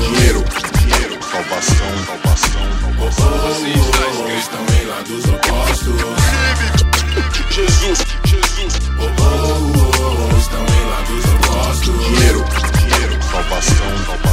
dinheiro, salvação. Estão em lados opostos. Jesus. Estão em lados opostos. Dinheiro, salvação.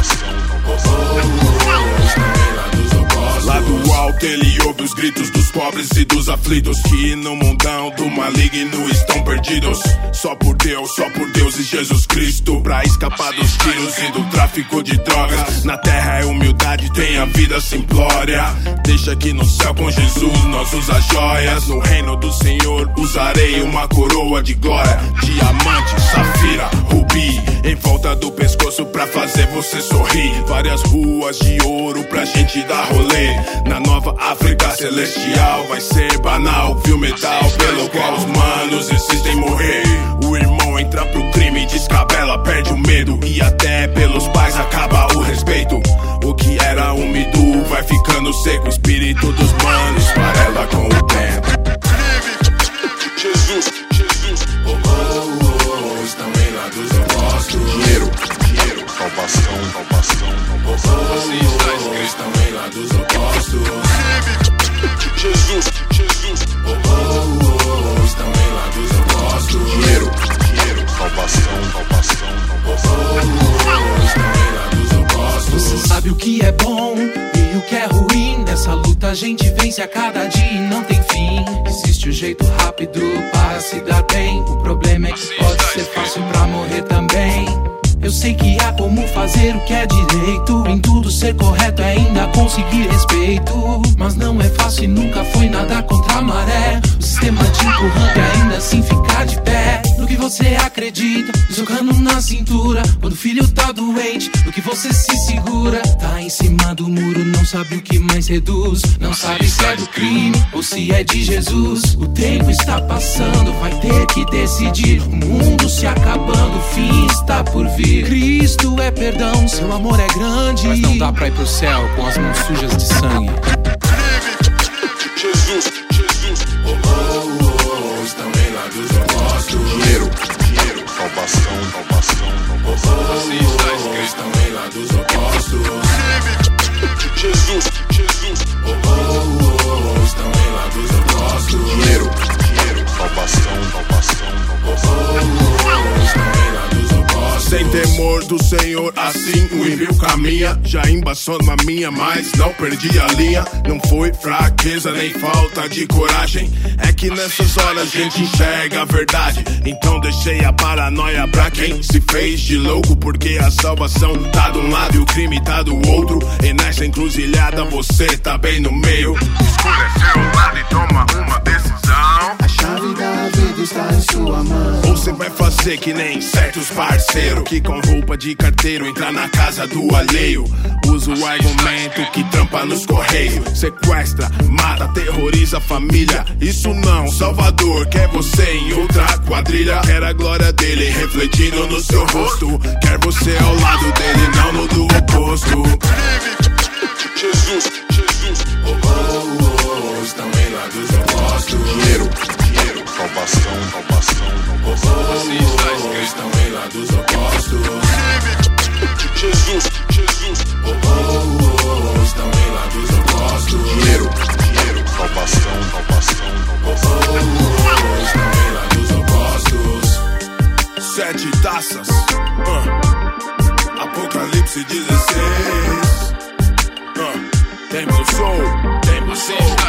Estão em lados opostos. Lá do alto ele ouve os gritos dos pobres e dos aflitos, que no mundão do maligno estão perdidos. Só por Deus e Jesus Cristo, pra escapar dos tiros e do tráfico de drogas. Na terra é humildade, tem a vida simplória. Deixa que no céu com Jesus nós usa joias. No reino do Senhor usarei uma coroa de glória, diamante, safira, rubi, em volta do pescoço pra fazer você sorrir. Várias ruas de ouro pra gente dar rolê. Na nova África celestial vai ser banal, viu metal pelo qual os manos insistem em morrer. O irmão entra pro crime, descabela, perde o medo, e até pelos pais acaba o respeito. O que era úmido vai ficando seco, o espírito dos manos farela com o tempo. Jesus. Estão em lados opostos. Dinheiro, salvação. Estão em lados opostos. Jesus. Estão em lados opostos. Dinheiro, salvação. Estão em lados opostos. Você sabe o que é bom e o que é ruim. Nessa luta a gente vence a cada dia e não tem fim. Existe um jeito rápido para se dar bem. O problema é que pode ser fácil pra morrer também. Eu sei que há como fazer o que é direito, em tudo ser correto é ainda conseguir respeito. Mas não é fácil e nunca foi nada contra a maré. O sistema te empurrando e ainda assim ficar de pé no que você acredita, socando na cintura. Quando o filho tá doente, no que você se segura. Tá em cima do muro, não sabe o que mais reduz. Não sabe se é do crime ou se é de Jesus. O tempo está passando, vai ter que decidir. O mundo se acabando, o fim está por vir. Cristo é perdão, seu amor é grande. Mas não dá pra ir pro céu com as mãos sujas de sangue. Jesus. Estão em lados opostos. Dinheiro, salvação. Estão em lados opostos. Jesus. Estão em lados opostos. Dinheiro, salvação. Estão em lados opostos. Sem temor do Senhor, assim o ímpio caminha. Já embaçou na minha, mas não perdi a linha. Não foi fraqueza nem falta de coragem, é que nessas horas a gente enxerga a verdade. Então deixei a paranoia pra quem se fez de louco, porque a salvação tá de um lado e o crime tá do outro. E nessa encruzilhada você tá bem no meio. Escolha seu lado e toma uma decisão. A chave da vida está em sua mão. Ou você vai fazer que nem certos parceiros, que com roupa de carteiro entra na casa do alheio. Usa o argumento que trampa nos correios. Sequestra, mata, terroriza a família. Isso não, Salvador quer você em outra quadrilha. Quer a glória dele refletindo no seu rosto. Quer você ao lado dele, não no do oposto. Jesus. Estão em lados opostos. Dinheiro, salvação. Estão em lados opostos. Jesus. Estão em lados opostos. Dinheiro, salvação. Estão em lados opostos. 7 taças. Apocalipse 16. Tempo do Soul.